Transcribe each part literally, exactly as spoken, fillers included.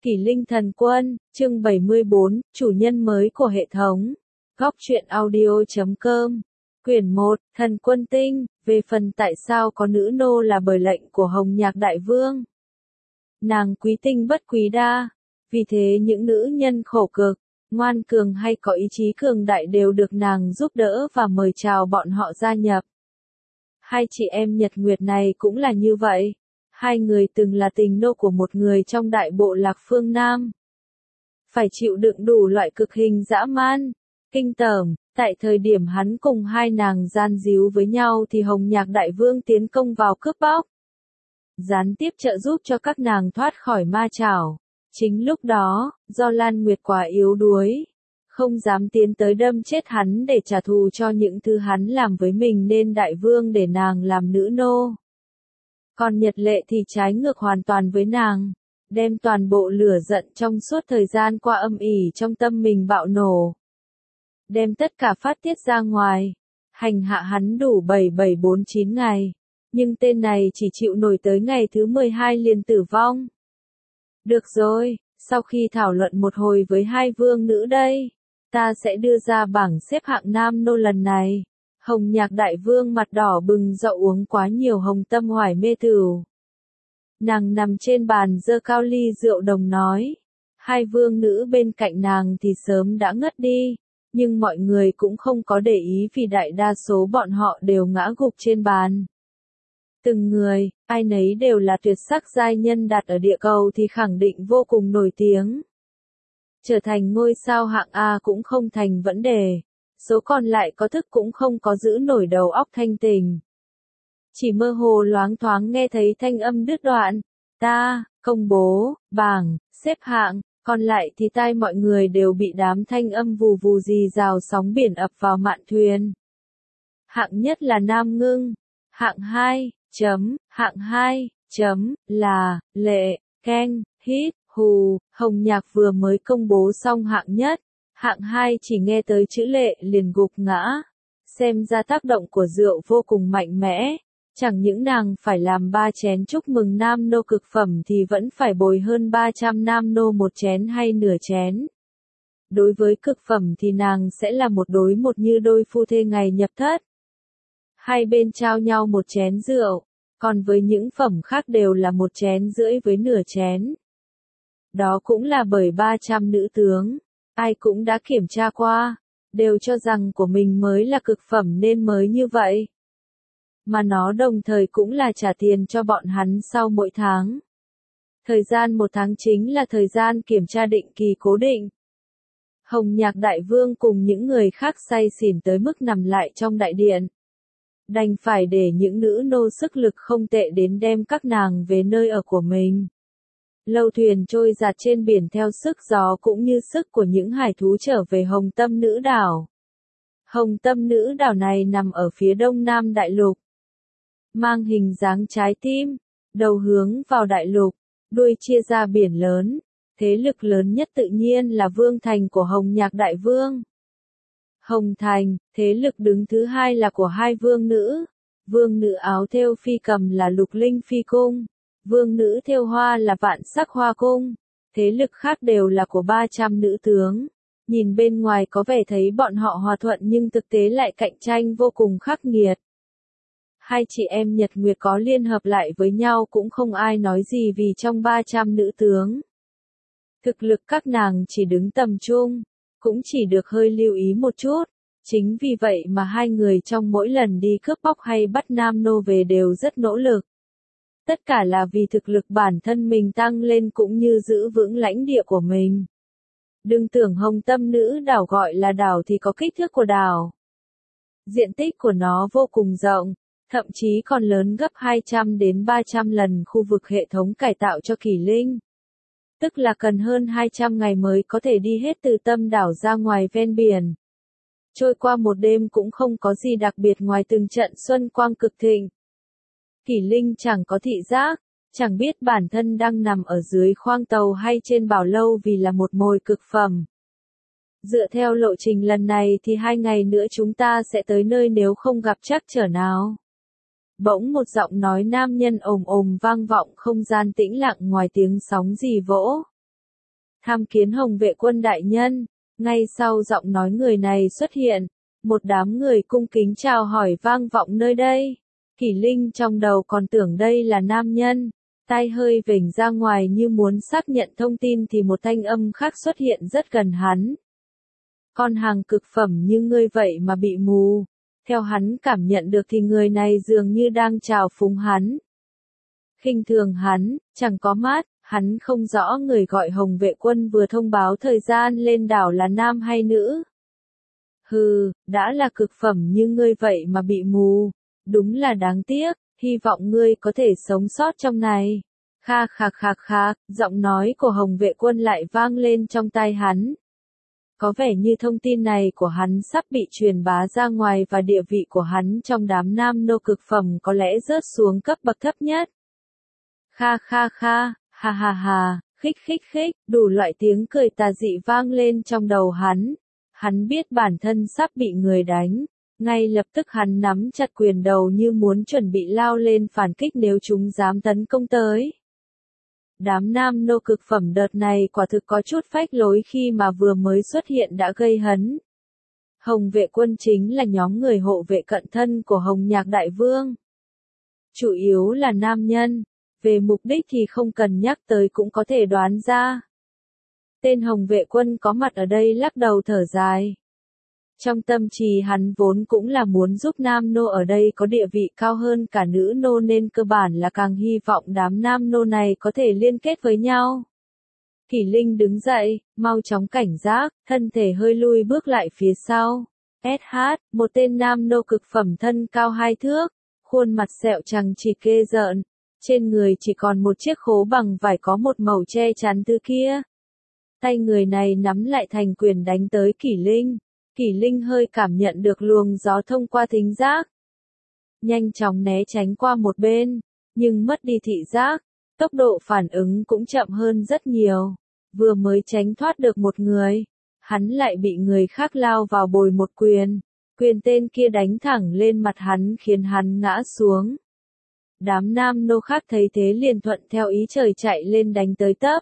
Kỷ Linh Thần Quân, chương bảy mươi bốn, chủ nhân mới của hệ thống. Góc truyện audio chấm com. Quyển một, Thần Quân Tinh, về phần tại sao có nữ nô là bởi lệnh của Hồng Nhạc Đại Vương. Nàng quý tinh bất quý đa, vì thế những nữ nhân khổ cực, ngoan cường hay có ý chí cường đại đều được nàng giúp đỡ và mời chào bọn họ gia nhập. Hai chị em Nhật Nguyệt này cũng là như vậy. Hai người từng là tình nô của một người trong đại bộ lạc phương Nam. Phải chịu đựng đủ loại cực hình dã man, kinh tởm, tại thời điểm hắn cùng hai nàng gian díu với nhau thì Hồng Nhạc Đại Vương tiến công vào cướp bóc. Gián tiếp trợ giúp cho các nàng thoát khỏi ma chảo. Chính lúc đó, do Lan Nguyệt quá yếu đuối, không dám tiến tới đâm chết hắn để trả thù cho những thứ hắn làm với mình nên Đại Vương để nàng làm nữ nô. Còn Nhật Lệ thì trái ngược hoàn toàn với nàng, đem toàn bộ lửa giận trong suốt thời gian qua âm ỉ trong tâm mình bạo nổ. Đem tất cả phát tiết ra ngoài, hành hạ hắn đủ bảy bảy bốn chín ngày, nhưng tên này chỉ chịu nổi tới ngày thứ mười hai liền tử vong. Được rồi, sau khi thảo luận một hồi với hai vương nữ đây, ta sẽ đưa ra bảng xếp hạng nam nô lần này. Hồng Nhạc Đại Vương mặt đỏ bừng dậu uống quá nhiều hồng tâm hoài mê tửu. Nàng nằm trên bàn giơ cao ly rượu đồng nói. Hai vương nữ bên cạnh nàng thì sớm đã ngất đi, nhưng mọi người cũng không có để ý vì đại đa số bọn họ đều ngã gục trên bàn. Từng người, ai nấy đều là tuyệt sắc giai nhân đặt ở địa cầu thì khẳng định vô cùng nổi tiếng. Trở thành ngôi sao hạng A cũng không thành vấn đề. Số còn lại có thức cũng không có giữ nổi đầu óc thanh tỉnh. Chỉ mơ hồ loáng thoáng nghe thấy thanh âm đứt đoạn. Ta, công bố, bảng, xếp hạng, còn lại thì tai mọi người đều bị đám thanh âm vù vù rì rào sóng biển ập vào mạn thuyền. Hạng nhất là Nam Ngưng. Hạng hai, chấm, hạng hai, chấm, là, Lệ, Keng, Hít, Hù, Hồng Nhạc vừa mới công bố xong hạng nhất. Hạng hai chỉ nghe tới chữ Lệ liền gục ngã. Xem ra tác động của rượu vô cùng mạnh mẽ. Chẳng những nàng phải làm ba chén chúc mừng nam nô cực phẩm thì vẫn phải bồi hơn ba trăm nam nô một chén hay nửa chén. Đối với cực phẩm thì nàng sẽ là một đối một như đôi phu thê ngày nhập thất. Hai bên trao nhau một chén rượu, còn với những phẩm khác đều là một chén rưỡi với nửa chén. Đó cũng là bởi ba trăm nữ tướng. Ai cũng đã kiểm tra qua, đều cho rằng của mình mới là cực phẩm nên mới như vậy. Mà nó đồng thời cũng là trả tiền cho bọn hắn sau mỗi tháng. Thời gian một tháng chính là thời gian kiểm tra định kỳ cố định. Hồng Nhạc Đại Vương cùng những người khác say xỉn tới mức nằm lại trong đại điện. Đành phải để những nữ nô sức lực không tệ đến đem các nàng về nơi ở của mình. Lâu thuyền trôi giạt trên biển theo sức gió cũng như sức của những hải thú trở về Hồng Tâm Nữ Đảo. Hồng Tâm Nữ Đảo này nằm ở phía đông nam đại lục. Mang hình dáng trái tim, đầu hướng vào đại lục, đuôi chia ra biển lớn. Thế lực lớn nhất tự nhiên là Vương Thành của Hồng Nhạc Đại Vương. Hồng Thành, thế lực đứng thứ hai là của hai vương nữ. Vương nữ áo thêu phi cầm là Lục Linh Phi Cung. Vương nữ thêu hoa là Vạn Sắc Hoa Cung. Thế lực khác đều là của ba trăm nữ tướng. Nhìn bên ngoài có vẻ thấy bọn họ hòa thuận nhưng thực tế lại cạnh tranh vô cùng khắc nghiệt. Hai chị em Nhật Nguyệt có liên hợp lại với nhau cũng không ai nói gì vì trong ba trăm nữ tướng. Thực lực các nàng chỉ đứng tầm trung, cũng chỉ được hơi lưu ý một chút. Chính vì vậy mà hai người trong mỗi lần đi cướp bóc hay bắt nam nô về đều rất nỗ lực. Tất cả là vì thực lực bản thân mình tăng lên cũng như giữ vững lãnh địa của mình. Đừng tưởng Hồng Tâm Nữ Đảo gọi là đảo thì có kích thước của đảo. Diện tích của nó vô cùng rộng, thậm chí còn lớn gấp hai trăm đến ba trăm lần khu vực hệ thống cải tạo cho Kỷ Linh. Tức là cần hơn hai trăm ngày mới có thể đi hết từ tâm đảo ra ngoài ven biển. Trôi qua một đêm cũng không có gì đặc biệt ngoài từng trận xuân quang cực thịnh. Kỷ Linh chẳng có thị giác, chẳng biết bản thân đang nằm ở dưới khoang tàu hay trên bảo lâu vì là một mồi cực phẩm. Dựa theo lộ trình lần này thì hai ngày nữa chúng ta sẽ tới nơi nếu không gặp trắc trở nào. Bỗng một giọng nói nam nhân ồm ồm vang vọng không gian tĩnh lặng ngoài tiếng sóng rì vỗ. Tham kiến Hồng vệ quân đại nhân. Ngay sau giọng nói người này xuất hiện, một đám người cung kính chào hỏi vang vọng nơi đây. Kỷ Linh trong đầu còn tưởng đây là nam nhân, tai hơi vểnh ra ngoài như muốn xác nhận thông tin thì một thanh âm khác xuất hiện rất gần hắn. Con hàng cực phẩm như ngươi vậy mà bị mù. Theo hắn cảm nhận được thì người này dường như đang chào phúng hắn. Khinh thường hắn, chẳng có mắt, hắn không rõ người gọi Hồng vệ quân vừa thông báo thời gian lên đảo là nam hay nữ. Hừ, đã là cực phẩm như ngươi vậy mà bị mù. Đúng là đáng tiếc, hy vọng ngươi có thể sống sót trong này. Kha khạc khạc khạc, giọng nói của Hồng vệ quân lại vang lên trong tai hắn. Có vẻ như thông tin này của hắn sắp bị truyền bá ra ngoài và địa vị của hắn trong đám nam nô cực phẩm có lẽ rớt xuống cấp bậc thấp nhất. Kha kha kha, ha ha ha, khích khích khích, đủ loại tiếng cười tà dị vang lên trong đầu hắn. Hắn biết bản thân sắp bị người đánh, ngay lập tức hắn nắm chặt quyền đầu như muốn chuẩn bị lao lên phản kích nếu chúng dám tấn công tới. Đám nam nô cực phẩm đợt này quả thực có chút phách lối khi mà vừa mới xuất hiện đã gây hấn. Hồng vệ quân chính là nhóm người hộ vệ cận thân của Hồng Nhạc Đại Vương. Chủ yếu là nam nhân, về mục đích thì không cần nhắc tới cũng có thể đoán ra. Tên Hồng vệ quân có mặt ở đây lắc đầu thở dài. Trong tâm trí hắn vốn cũng là muốn giúp nam nô ở đây có địa vị cao hơn cả nữ nô nên cơ bản là càng hy vọng đám nam nô này có thể liên kết với nhau. Kỷ Linh đứng dậy, mau chóng cảnh giác, thân thể hơi lui bước lại phía sau. ét hát, một tên nam nô cực phẩm thân cao hai thước, khuôn mặt sẹo chằng chịt ghê rợn, trên người chỉ còn một chiếc khố bằng vải có một màu che chắn thứ kia. Tay người này nắm lại thành quyền đánh tới Kỷ Linh. Kỷ Linh hơi cảm nhận được luồng gió thông qua thính giác. Nhanh chóng né tránh qua một bên, nhưng mất đi thị giác, tốc độ phản ứng cũng chậm hơn rất nhiều. Vừa mới tránh thoát được một người, hắn lại bị người khác lao vào bồi một quyền. Quyền tên kia đánh thẳng lên mặt hắn khiến hắn ngã xuống. Đám nam nô khác thấy thế liền thuận theo ý trời chạy lên đánh tới tấp.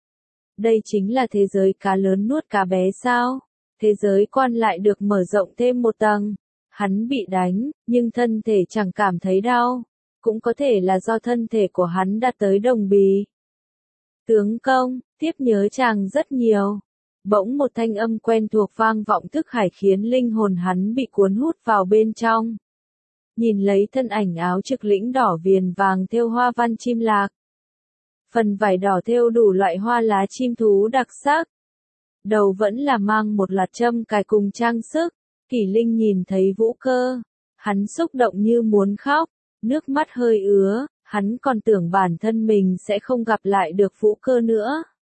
Đây chính là thế giới cá lớn nuốt cá bé sao? Thế giới quan lại được mở rộng thêm một tầng. Hắn bị đánh, nhưng thân thể chẳng cảm thấy đau. Cũng có thể là do thân thể của hắn đã tới đồng bì. Tướng công, tiếp nhớ chàng rất nhiều. Bỗng một thanh âm quen thuộc vang vọng thức hải khiến linh hồn hắn bị cuốn hút vào bên trong. Nhìn lấy thân ảnh áo trực lĩnh đỏ viền vàng thêu hoa văn chim lạc. Phần vải đỏ thêu đủ loại hoa lá chim thú đặc sắc. Đầu vẫn là mang một loạt châm cài cùng trang sức. Kỷ Linh nhìn thấy Vũ Cơ, hắn xúc động như muốn khóc, nước mắt hơi ứa, hắn còn tưởng bản thân mình sẽ không gặp lại được Vũ Cơ nữa.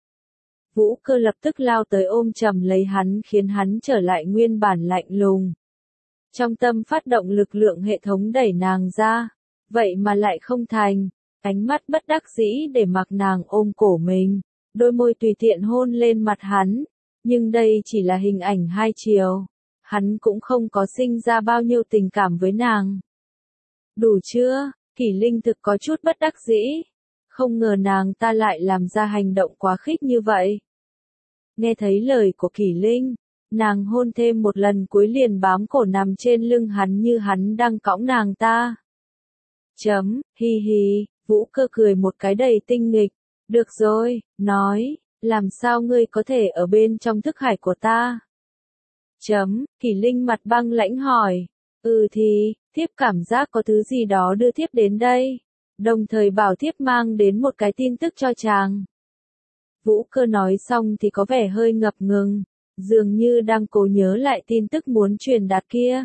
Vũ Cơ lập tức lao tới ôm chầm lấy hắn khiến hắn trở lại nguyên bản lạnh lùng. Trong tâm phát động lực lượng hệ thống đẩy nàng ra, vậy mà lại không thành, ánh mắt bất đắc dĩ để mặc nàng ôm cổ mình, đôi môi tùy tiện hôn lên mặt hắn, nhưng đây chỉ là hình ảnh hai chiều, hắn cũng không có sinh ra bao nhiêu tình cảm với nàng. Đủ chưa? Kỷ Linh thực có chút bất đắc dĩ, không ngờ nàng ta lại làm ra hành động quá khích như vậy. Nghe thấy lời của Kỷ Linh, nàng hôn thêm một lần cuối liền bám cổ nằm trên lưng hắn như hắn đang cõng nàng ta. Chấm, hi hi, Vũ Cơ cười một cái đầy tinh nghịch. Được rồi, nói, làm sao ngươi có thể ở bên trong thức hải của ta? Chấm, Kỷ Linh mặt băng lãnh hỏi. Ừ thì, thiếp cảm giác có thứ gì đó đưa thiếp đến đây. Đồng thời bảo thiếp mang đến một cái tin tức cho chàng. Vũ Cơ nói xong thì có vẻ hơi ngập ngừng, dường như đang cố nhớ lại tin tức muốn truyền đạt kia.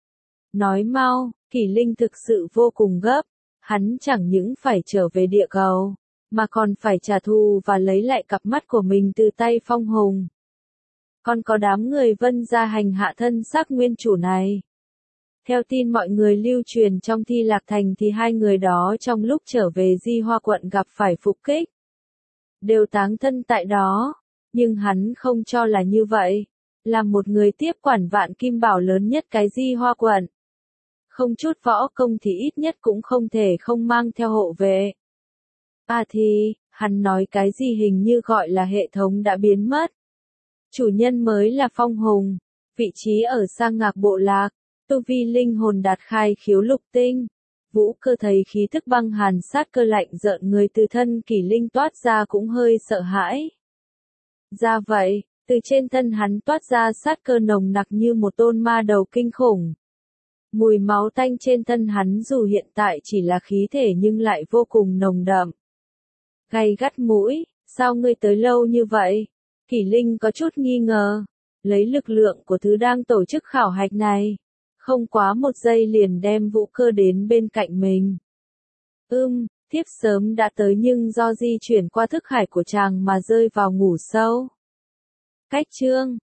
Nói mau, Kỷ Linh thực sự vô cùng gấp, hắn chẳng những phải trở về địa cầu, mà còn phải trả thù và lấy lại cặp mắt của mình từ tay Phong Hùng. Còn có đám người Vân gia hành hạ thân xác nguyên chủ này. Theo tin mọi người lưu truyền trong Thi Lạc Thành thì hai người đó trong lúc trở về Di Hoa quận gặp phải phục kích. Đều táng thân tại đó, nhưng hắn không cho là như vậy. Là một người tiếp quản vạn kim bảo lớn nhất cái Di Hoa quận. Không chút võ công thì ít nhất cũng không thể không mang theo hộ vệ. À thì, hắn nói cái gì hình như gọi là hệ thống đã biến mất. Chủ nhân mới là Phong Hùng, vị trí ở sa ngạc bộ lạc, tu vi linh hồn đạt khai khiếu lục tinh. Vũ Cơ thấy khí thức băng hàn sát cơ lạnh rợn người từ thân kỷ linh toát ra cũng hơi sợ hãi. Ra vậy, từ trên thân hắn toát ra sát cơ nồng nặc như một tôn ma đầu kinh khủng. Mùi máu tanh trên thân hắn dù hiện tại chỉ là khí thể nhưng lại vô cùng nồng đậm. Gay gắt mũi, sao ngươi tới lâu như vậy? Kỷ Linh có chút nghi ngờ, lấy lực lượng của thứ đang tổ chức khảo hạch này. Không quá một giây liền đem Vũ Cơ đến bên cạnh mình. Ưm, thiếp sớm đã tới nhưng do di chuyển qua thức hải của chàng mà rơi vào ngủ sâu. Cách chương